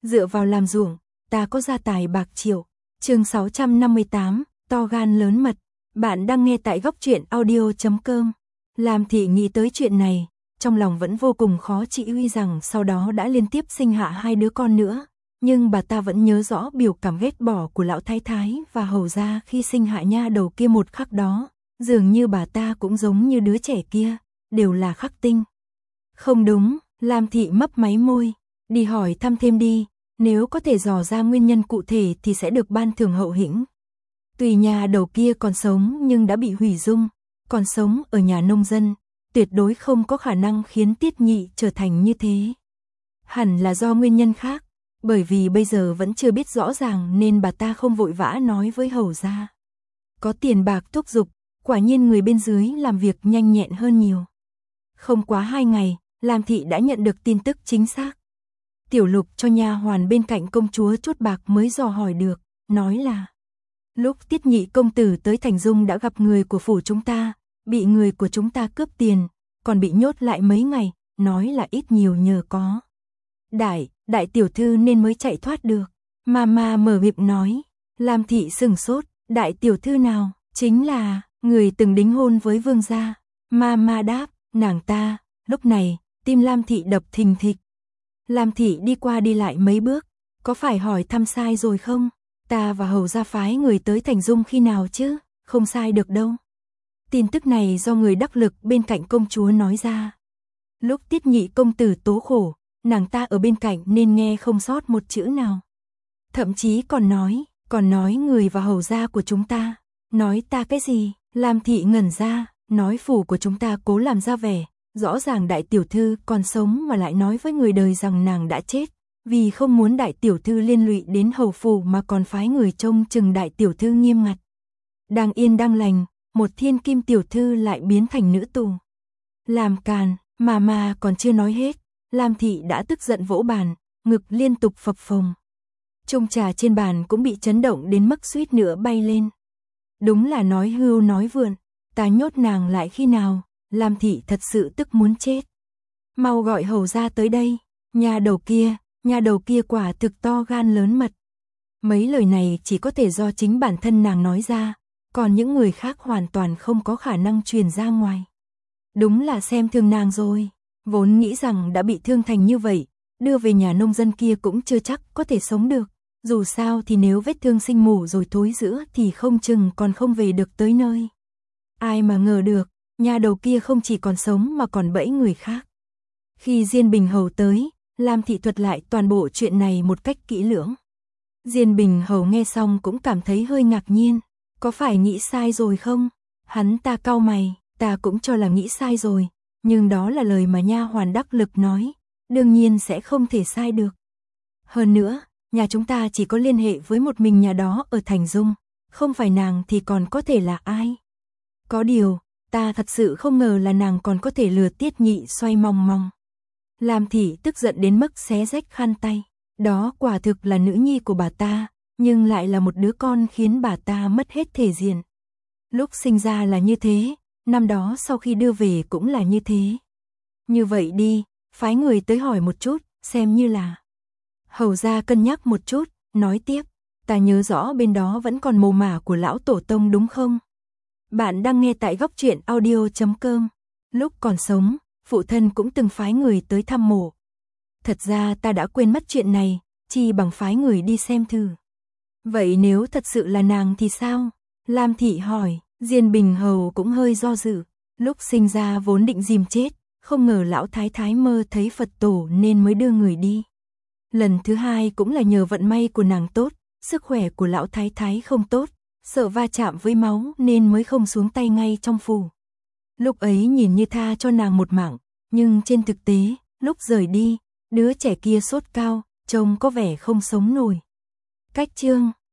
dựa vào làm ruộng, ta có gia tài bạc triệu. Chương 658, to gan lớn mật. Bạn đang nghe tại góc truyện audio.com. Lam Thị nghĩ tới chuyện này, trong lòng vẫn vô cùng khó chịu, uy rằng sau đó đã liên tiếp sinh hạ 2 đứa con nữa, nhưng bà ta vẫn nhớ rõ biểu cảm ghét bỏ của lão thái thái và hầu gia khi sinh hạ nha đầu kia một khắc đó, dường như bà ta cũng giống như đứa trẻ kia, đều là khắc tinh. Không đúng, Lam Thị mấp máy môi, đi hỏi thăm thêm đi, nếu có thể dò ra nguyên nhân cụ thể thì sẽ được ban thưởng hậu hĩnh. Tùy nhà đầu kia còn sống nhưng đã bị hủy dung, còn sống ở nhà nông dân, tuyệt đối không có khả năng khiến Tiết Nhị trở thành như thế. Hẳn là do nguyên nhân khác, bởi vì bây giờ vẫn chưa biết rõ ràng nên bà ta không vội vã nói với hầu gia. Có tiền bạc thúc giục, quả nhiên người bên dưới làm việc nhanh nhẹn hơn nhiều. Không quá 2 ngày, Lam Thị đã nhận được tin tức chính xác. Tiểu Lục cho nha hoàn bên cạnh công chúa chốt bạc mới dò hỏi được, nói là lúc Tiết Nhị công tử tới Thành Dung đã gặp người của phủ chúng ta, bị người của chúng ta cướp tiền, còn bị nhốt lại mấy ngày, nói là ít nhiều nhờ có đại tiểu thư nên mới chạy thoát được. Mama mở miệng nói. Lam Thị sừng sốt, đại tiểu thư nào? Chính là người từng đính hôn với vương gia. Mama đáp, nàng ta. Lúc này, tim Lam Thị đập thình thịch. Lam Thị đi qua đi lại mấy bước, có phải hỏi thăm sai rồi không? Ta và hầu gia phái người tới Thành Dung khi nào chứ? Không sai được đâu. Tin tức này do người đắc lực bên cạnh công chúa nói ra. Lúc Tiết Nhị công tử tố khổ, nàng ta ở bên cạnh nên nghe không sót một chữ nào. Thậm chí còn nói người và hầu gia của chúng ta. Nói ta cái gì? Lam Thị ngẩn ra, nói phủ của chúng ta cố làm ra vẻ, rõ ràng đại tiểu thư còn sống mà lại nói với người đời rằng nàng đã chết, vì không muốn đại tiểu thư liên lụy đến hầu phủ mà còn phái người trông chừng đại tiểu thư nghiêm ngặt. Đang yên đang lành, một thiên kim tiểu thư lại biến thành nữ tù. Làm càn, mà còn chưa nói hết, Lam Thị đã tức giận vỗ bàn, ngực liên tục phập phồng. Chung trà trên bàn cũng bị chấn động đến mức suýt nữa bay lên. Đúng là nói hưu nói vượn, ta nhốt nàng lại khi nào? Lam Thị thật sự tức muốn chết. Mau gọi hầu gia tới đây, nhà đầu kia quả thực to gan lớn mật. Mấy lời này chỉ có thể do chính bản thân nàng nói ra, còn những người khác hoàn toàn không có khả năng truyền ra ngoài. Đúng là xem thường nàng rồi, vốn nghĩ rằng đã bị thương thành như vậy, đưa về nhà nông dân kia cũng chưa chắc có thể sống được. Dù sao thì nếu vết thương sinh mủ rồi thối rữa thì không chừng còn không về được tới nơi. Ai mà ngờ được, nhà đầu kia không chỉ còn sống mà còn bẫy người khác. Khi Diên Bình Hầu tới, Lam Thị thuật lại toàn bộ chuyện này một cách kỹ lưỡng. Diên Bình Hầu nghe xong cũng cảm thấy hơi ngạc nhiên, có phải nghĩ sai rồi không? Hắn ta cau mày, ta cũng cho là nghĩ sai rồi, nhưng đó là lời mà nha hoàn đắc lực nói, đương nhiên sẽ không thể sai được. Hơn nữa, nhà chúng ta chỉ có liên hệ với một mình nhà đó ở Thành Dung, không phải nàng thì còn có thể là ai? Có điều, ta thật sự không ngờ là nàng còn có thể lừa Tiết Nhị xoay mong mong. Lam Thị tức giận đến mức xé rách khăn tay, đó quả thực là nữ nhi của bà ta, nhưng lại là một đứa con khiến bà ta mất hết thể diện. Lúc sinh ra là như thế, năm đó sau khi đưa về cũng là như thế. Như vậy đi, phái người tới hỏi một chút, xem như là. Hầu gia cân nhắc một chút, nói tiếp, ta nhớ rõ bên đó vẫn còn mồ mả của lão tổ tông đúng không? Bạn đang nghe tại góc truyện audio.com. Lúc còn sống, phụ thân cũng từng phái người tới thăm mộ. Thật ra ta đã quên mất chuyện này, chi bằng phái người đi xem thử. Vậy nếu thật sự là nàng thì sao? Lam Thị hỏi. Diên Bình Hầu cũng hơi do dự. Lúc sinh ra vốn định dìm chết, không ngờ lão thái thái mơ thấy Phật tổ nên mới đưa người đi. Lần thứ hai cũng là nhờ vận may của nàng tốt, sức khỏe của lão thái thái không tốt, sợ va chạm với máu nên mới không xuống tay ngay trong phủ. Lúc ấy nhìn như tha cho nàng một mạng, nhưng trên thực tế, lúc rời đi, đứa trẻ kia sốt cao, trông có vẻ không sống nổi. Cách chương